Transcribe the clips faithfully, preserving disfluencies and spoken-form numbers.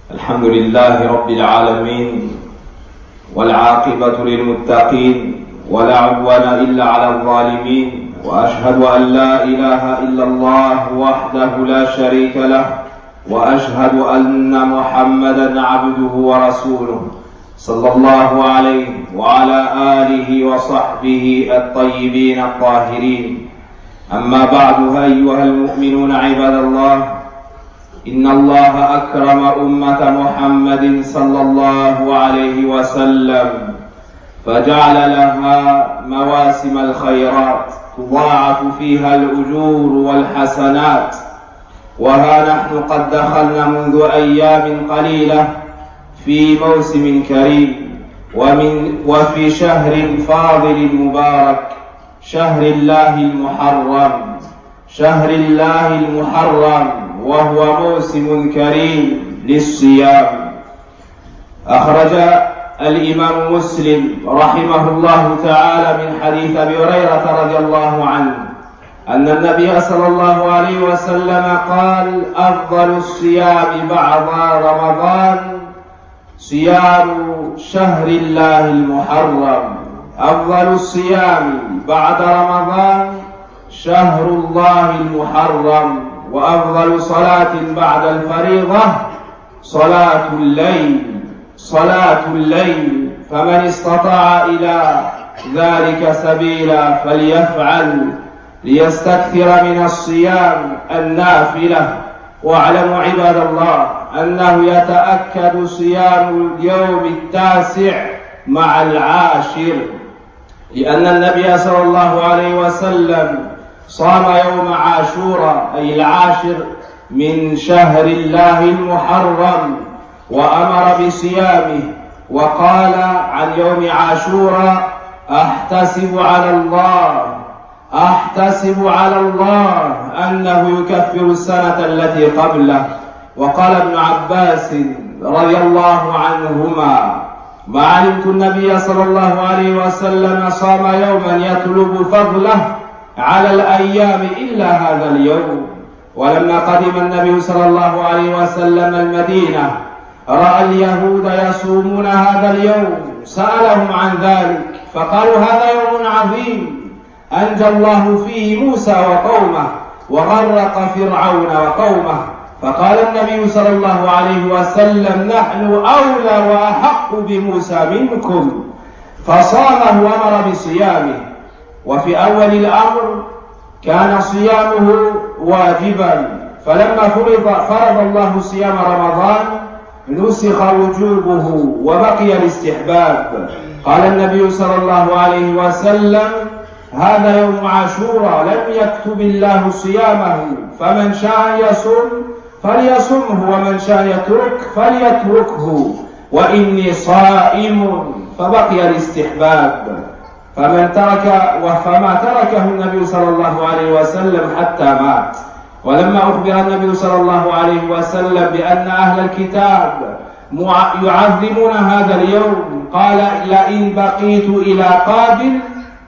الحمد لله رب العالمين والعاقبة للمتقين ولا عدوان إلا على الظالمين، وأشهد أن لا إله إلا الله وحده لا شريك له، وأشهد أن محمدا عبده ورسوله صلى الله عليه وعلى آله وصحبه الطيبين الطاهرين. أما بعد، أيها المؤمنون عباد الله، إن الله أكرم أمة محمد صلى الله عليه وسلم فجعل لها مواسم الخيرات تضاعف فيها الأجور والحسنات. وها نحن قد دخلنا منذ أيام قليلة في موسم كريم ومن وفي شهر فاضل مبارك، شهر الله المحرم، شهر الله المحرم وهو موسم كريم للصيام. أخرج الإمام مسلم رحمه الله تعالى من حديث أبي هريرة رضي الله عنه أن النبي صلى الله عليه وسلم قال: أفضل الصيام بعد رمضان صيام شهر الله المحرم. أفضل الصيام بعد رمضان شهر الله المحرم. وأفضل صلاة بعد الفريضة صلاة الليل صلاة الليل فمن استطاع إلى ذلك سبيلا فليفعل ليستكثر من الصيام النافلة. واعلموا عباد الله أنه يتأكد صيام اليوم التاسع مع العاشر، لأن النبي صلى الله عليه وسلم صام يوم عاشوراء أي العاشر من شهر الله المحرم وأمر بصيامه، وقال عن يوم عاشوراء: أحتسب على الله أحتسب على الله أنه يكفر السنة التي قبله. وقال ابن عباس رضي الله عنهما: ما علمت النبي صلى الله عليه وسلم صام يوما يطلب فضله على الأيام إلا هذا اليوم. ولما قدم النبي صلى الله عليه وسلم المدينة رأى اليهود يصومون هذا اليوم، سألهم عن ذلك فقالوا: هذا يوم عظيم أنجى الله فيه موسى وقومه وغرق فرعون وقومه. فقال النبي صلى الله عليه وسلم: نحن أولى وأحق بموسى منكم، فصامه وأمر بصيامه. وفي أول الأمر كان صيامه واجبا، فلما فرض, فرض الله صيام رمضان نسخ وجوبه وبقي الاستحباب. قال النبي صلى الله عليه وسلم: هذا يوم عاشوراء لم يكتب الله صيامه، فمن شاء يصوم فليصمه ومن شاء يترك فليتركه، وإني صائم، فبقي الاستحباب. فمن ترك وفما تركه النبي صلى الله عليه وسلم حتى مات. ولما أخبر النبي صلى الله عليه وسلم بأن أهل الكتاب يعظمون هذا اليوم قال: لئن بقيت إلى قابل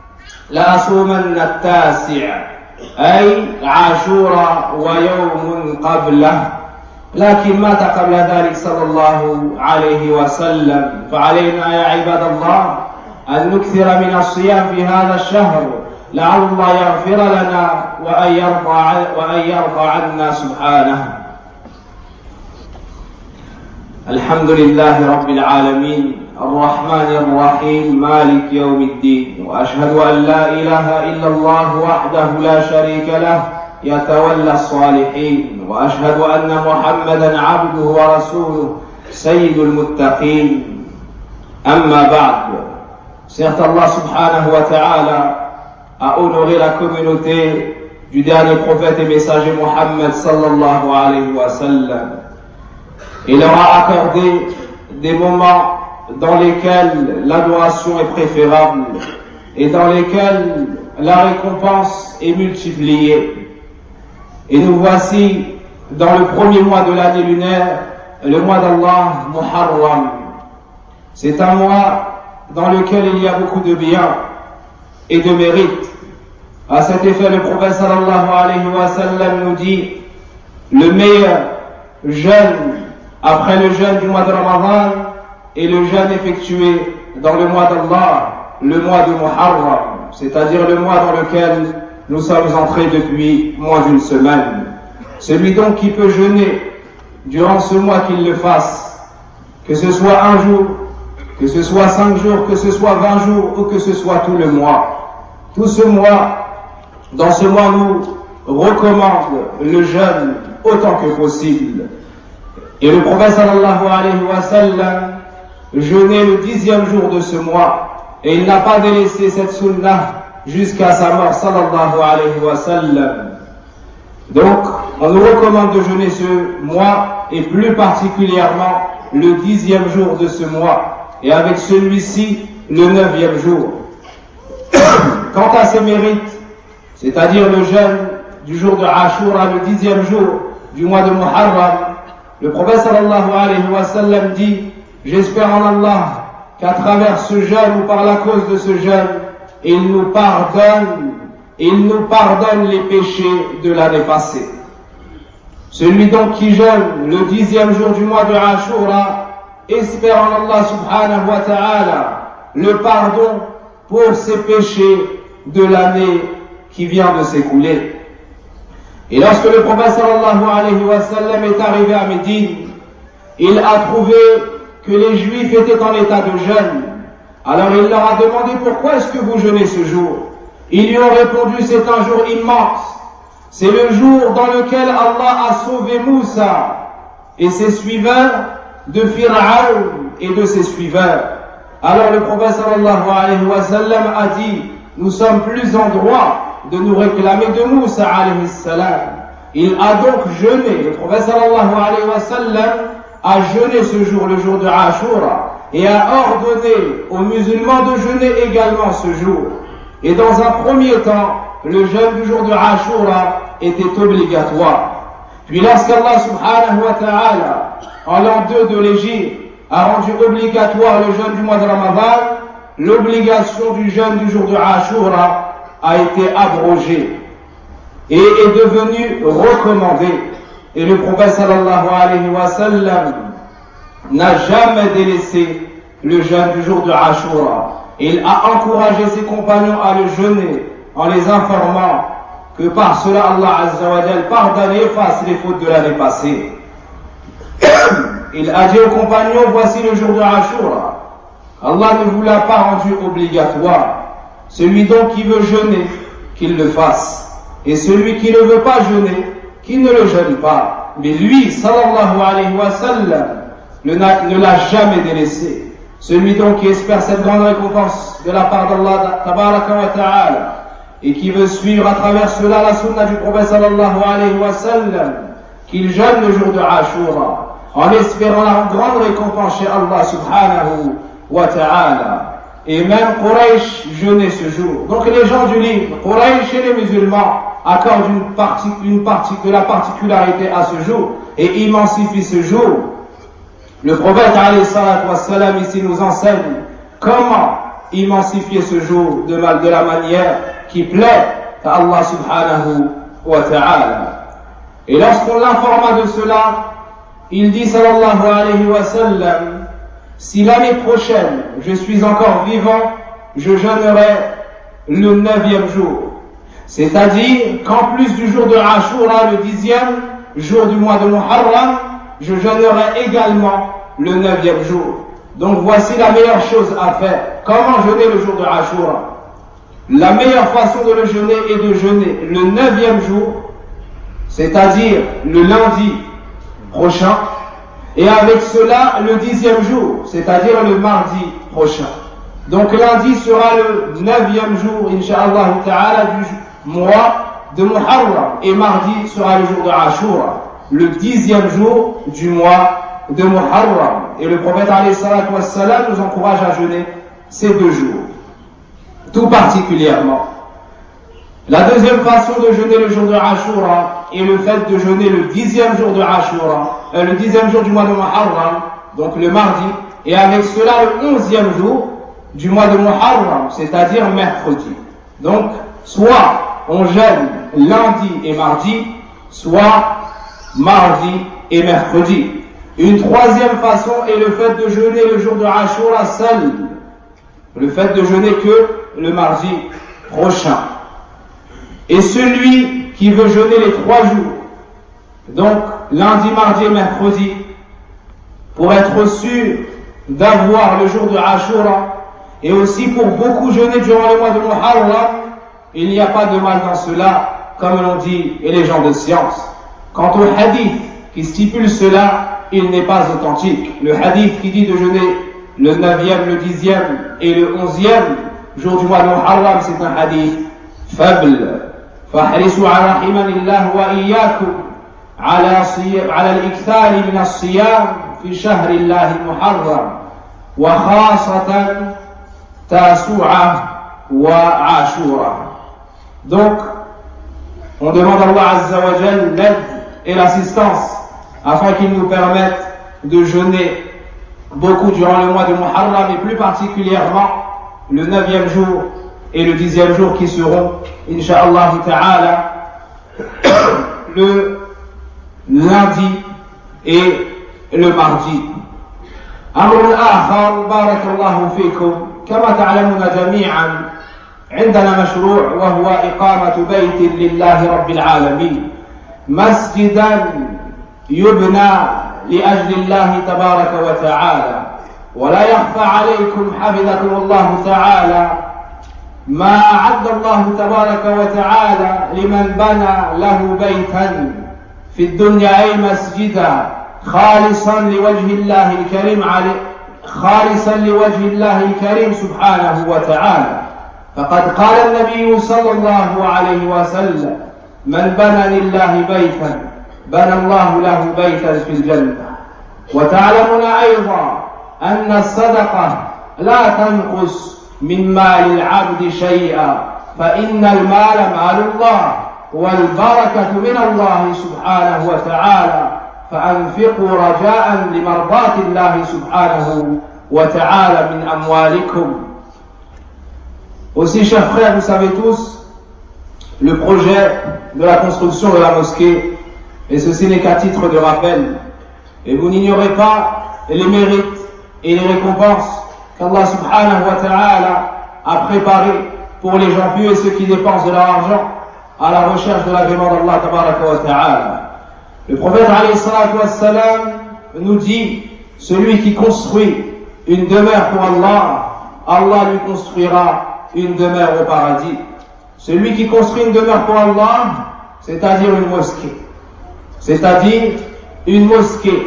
لأصومن التاسع، أي عاشوراء ويوم قبله. لكن مات قبل ذلك صلى الله عليه وسلم. فعلينا يا عباد الله أن نكثر من الصيام في هذا الشهر، لعل الله يغفر لنا وأن يرضى, وأن يرضى عنا سبحانه. الحمد لله رب العالمين الرحمن الرحيم مالك يوم الدين، وأشهد أن لا إله إلا الله وحده لا شريك له يتولى الصالحين، وأشهد أن محمدا عبده ورسوله سيد المتقين. أما بعد، certes Allah subhanahu wa ta'ala a honoré la communauté du dernier prophète et messager Mohammed sallallahu alayhi wa sallam. Il leur a accordé des moments dans lesquels l'adoration est préférable et dans lesquels la récompense est multipliée. Et nous voici dans le premier mois de l'année lunaire, le mois d'Allah Muharram. C'est un mois dans lequel il y a beaucoup de bien et de mérite. À cet effet, le prophète sallallahu alayhi wa sallam nous dit: le meilleur jeûne après le jeûne du mois de Ramadan et le jeûne effectué dans le mois d'Allah, le mois de Muharram, c'est-à-dire le mois dans lequel nous sommes entrés depuis moins d'une semaine. Celui donc qui peut jeûner durant ce mois, qu'il le fasse, que ce soit un jour, que ce soit cinq jours, que ce soit vingt jours ou que ce soit tout le mois. Tout ce mois, dans ce mois, nous recommande le jeûne autant que possible. Et le prophète sallallahu alayhi wa sallam jeûnait le dixième jour de ce mois et il n'a pas délaissé cette sunnah jusqu'à sa mort sallallahu alayhi wa sallam. Donc, on nous recommande de jeûner ce mois et plus particulièrement le dixième jour de ce mois et avec celui-ci le neuvième jour. Quant à ses mérites, c'est-à-dire le jeûne du jour de Ashura, le dixième jour du mois de Muharram, le prophète sallallahu alayhi wa sallam dit: j'espère en Allah qu'à travers ce jeûne ou par la cause de ce jeûne, il nous pardonne, il nous pardonne les péchés de l'année passée. Celui donc qui jeûne le dixième jour du mois de Ashura espère en Allah subhanahu wa ta'ala le pardon pour ses péchés de l'année qui vient de s'écouler. Et lorsque le prophète sallallahu alayhi wa sallam est arrivé à Médine, il a trouvé que les Juifs étaient en état de jeûne. Alors il leur a demandé: pourquoi est-ce que vous jeûnez ce jour? Ils lui ont répondu: c'est un jour immense. C'est le jour dans lequel Allah a sauvé Moussa et ses suiveurs de Fir'aun et de ses suiveurs. Alors le prophète sallallahu alayhi wa sallam a dit: nous sommes plus en droit de nous réclamer de Moussa alayhi salam. Il a donc jeûné. Le prophète sallallahu alayhi wa sallam a jeûné ce jour, le jour de Ashura, et a ordonné aux musulmans de jeûner également ce jour. Et dans un premier temps, le jeûne du jour de Ashura était obligatoire. Puis lorsqu'Allah subhanahu wa ta'ala, en l'an deux de l'Égypte, a rendu obligatoire le jeûne du mois de Ramadan, l'obligation du jeûne du jour de Ashura a été abrogée et est devenue recommandée. Et le prophète sallallahu alayhi wa sallam n'a jamais délaissé le jeûne du jour de Ashura. Il a encouragé ses compagnons à le jeûner en les informant que par cela Allah Azza wa Jal pardonne et efface les fautes de l'année passée. Il a dit aux compagnons: voici le jour de Ashura. Allah ne vous l'a pas rendu obligatoire. Celui donc qui veut jeûner, qu'il le fasse. Et celui qui ne veut pas jeûner, qu'il ne le jeûne pas. Mais lui, sallallahu alayhi wa sallam, ne l'a jamais délaissé. Celui donc qui espère cette grande récompense de la part d'Allah tabaraka wa ta'ala et qui veut suivre à travers cela la sunna du prophète sallallahu alayhi wa sallam, qu'il jeûne le jour de Ashura en espérant la grande récompense chez Allah subhanahu wa ta'ala. Et même Quraysh jeûnait ce jour. Donc les gens du livre, Quraysh et les musulmans, accordent une partie, une partie de la particularité à ce jour et immensifient ce jour. Le prophète alayhi salatu wassalam ici nous enseigne comment immensifier ce jour de, mal, de la manière qui plaît à Allah subhanahu wa ta'ala. Et lorsqu'on l'informa de cela, il dit sallallahu alayhi wa sallam: si l'année prochaine je suis encore vivant, je jeûnerai le neuvième jour. C'est-à-dire qu'en plus du jour de Ashura, le dixième jour du mois de Muharram, je jeûnerai également le neuvième jour. Donc voici la meilleure chose à faire. Comment jeûner le jour de Ashura? La meilleure façon de le jeûner est de jeûner le neuvième jour, c'est-à-dire le lundi prochain, et avec cela le dixième jour, c'est-à-dire le mardi prochain. Donc lundi sera le neuvième jour, incha'Allah ta'ala, du mois de Muharram, et mardi sera le jour de Ashura, le dixième jour du mois de Muharram. Et le prophète alayhi salatu wassalam nous encourage à jeûner ces deux jours, tout particulièrement. La deuxième façon de jeûner le jour de Ashura est le fait de jeûner le dixième jour de Ashura, euh, le dixième jour du mois de Muharram, donc le mardi, et avec cela le onzième jour du mois de Muharram, c'est-à-dire mercredi. Donc, soit on jeûne lundi et mardi, soit mardi et mercredi. Une troisième façon est le fait de jeûner le jour de Ashura seul. Le fait de jeûner que le mardi prochain. Et celui qui veut jeûner les trois jours, donc lundi, mardi et mercredi, pour être sûr d'avoir le jour de Ashura, et aussi pour beaucoup jeûner durant le mois de Muharram, il n'y a pas de mal dans cela, comme l'ont dit et les gens de science. Quant au hadith qui stipule cela, il n'est pas authentique. Le hadith qui dit de jeûner le neuvième, le dixième et le onzième jour du mois de Muharram, c'est un hadith faible. فاحرصوا على رحمني الله وإياكم على على الإكثار من الصيام في شهر الله المحرم وخاصة تاسوعة وعاشوراء. Donc, on demande à Allah Azza wa Jal l'aide et l'assistance afin qu'il nous permette de jeûner beaucoup durant le mois de Muharram et plus particulièrement le neuvième jour et le dixième jour qui seront, Inch'Allah Ta'ala, le lundi et le mardi. أمر آخر بارك الله فيكم كما تعلمون جميعا عندنا مشروع وهو إقامة بيت لله رب العالمين مسجدا يبنى لأجل الله تبارك وتعالى ولا يخفى عليكم حفظكم الله تعالى ما أعد الله تبارك وتعالى لمن بنى له بيتا في الدنيا أي مسجدا خالصا لوجه الله الكريم خالصا لوجه الله الكريم سبحانه وتعالى فقد قال النبي صلى الله عليه وسلم من بنى لله بيتا بنى الله له بيتا في الجنة. وتعلمون أيضا أن الصدقة لا تنقص من مال العبد شيئا فإن المال مال الله والبركة من الله سبحانه وتعالى فأنفقوا رجاء لمرضاة الله سبحانه وتعالى من أموالكم. Aussi, chers frères, vous savez tous le projet de la construction de la mosquée, et ceci n'est qu'à titre de rappel. Et vous n'ignorez pas les mérites et les récompenses qu'Allah subhanahu wa ta'ala a préparées pour les gens pieux et ceux qui dépensent de leur argent à la recherche de l'agrément d'Allah tabaraka wa ta'ala. Le prophète alayhi salatu wassalam nous dit, celui qui construit une demeure pour Allah, Allah lui construira une demeure au paradis. Celui qui construit une demeure pour Allah, c'est-à-dire une mosquée. C'est-à-dire une mosquée.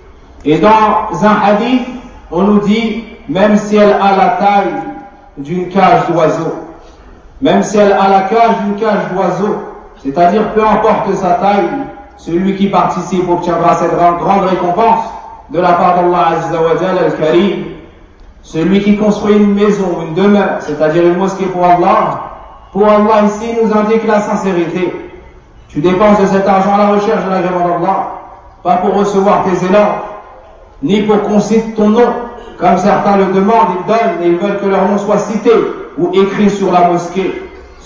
Et dans un hadith, on nous dit, même si elle a la taille d'une cage d'oiseau, même si elle a la cage d'une cage d'oiseau, c'est-à-dire peu importe sa taille, celui qui participe obtiendra cette grande récompense de la part d'Allah Azza wa Jal al-Karim. Celui qui construit une maison, une demeure, c'est-à-dire une mosquée pour Allah, pour Allah ici nous indique la sincérité. Tu dépenses de cet argent à la recherche de l'agrément d'Allah, pas pour recevoir tes élans, ni pour qu'on cite ton nom, comme certains le demandent, ils donnent et ils veulent que leur nom soit cité ou écrit sur la mosquée.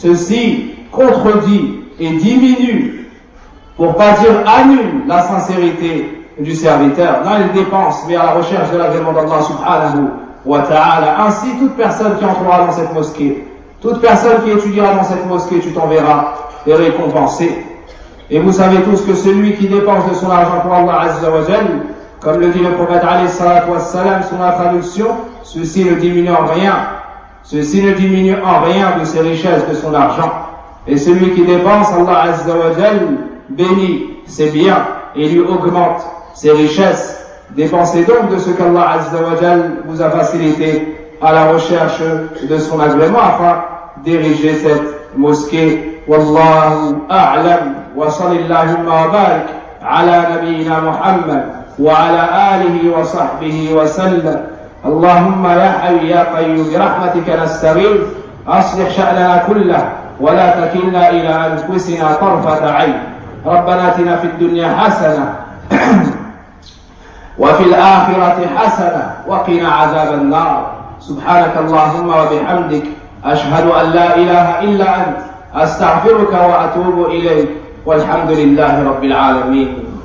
Ceci contredit et diminue, pour pas dire annule, la sincérité du serviteur. Non, il dépense, mais à la recherche de l'agrément d'Allah subhanahu wa ta'ala. Ainsi, toute personne qui entrera dans cette mosquée, toute personne qui étudiera dans cette mosquée, tu t'en verras et récompensé. Et vous savez tous que celui qui dépense de son argent pour Allah Azza wa Jal, comme le dit le prophète alayhi salatu wassalam sur la traduction, ceci ne diminue en rien, ceci ne diminue en rien de ses richesses, de son argent. Et celui qui dépense, Allah Azza wa Jal bénit ses biens et lui augmente ses richesses. Dépensez donc de ce qu'Allah Azza wa Jal vous a facilité à la recherche de son agrément afin d'ériger cette mosquée. Wallahu a'lam wa sallallahu wa barik ala nabiyyina Muhammad wa ala alihi wa sahbihi wa sallam. Allahumma ya hayy ya qayyum bi rahmatika nastaghith aslih sha'nana kullahu wa la takilna ila anfusina tarfata 'ayn. ربنا آتنا في الدنيا حسنة وفي الآخرة حسنة وقنا عذاب النار. سبحانك اللهم وبحمدك أشهد أن لا إله إلا أنت أستغفرك وأتوب إليك والحمد لله رب العالمين.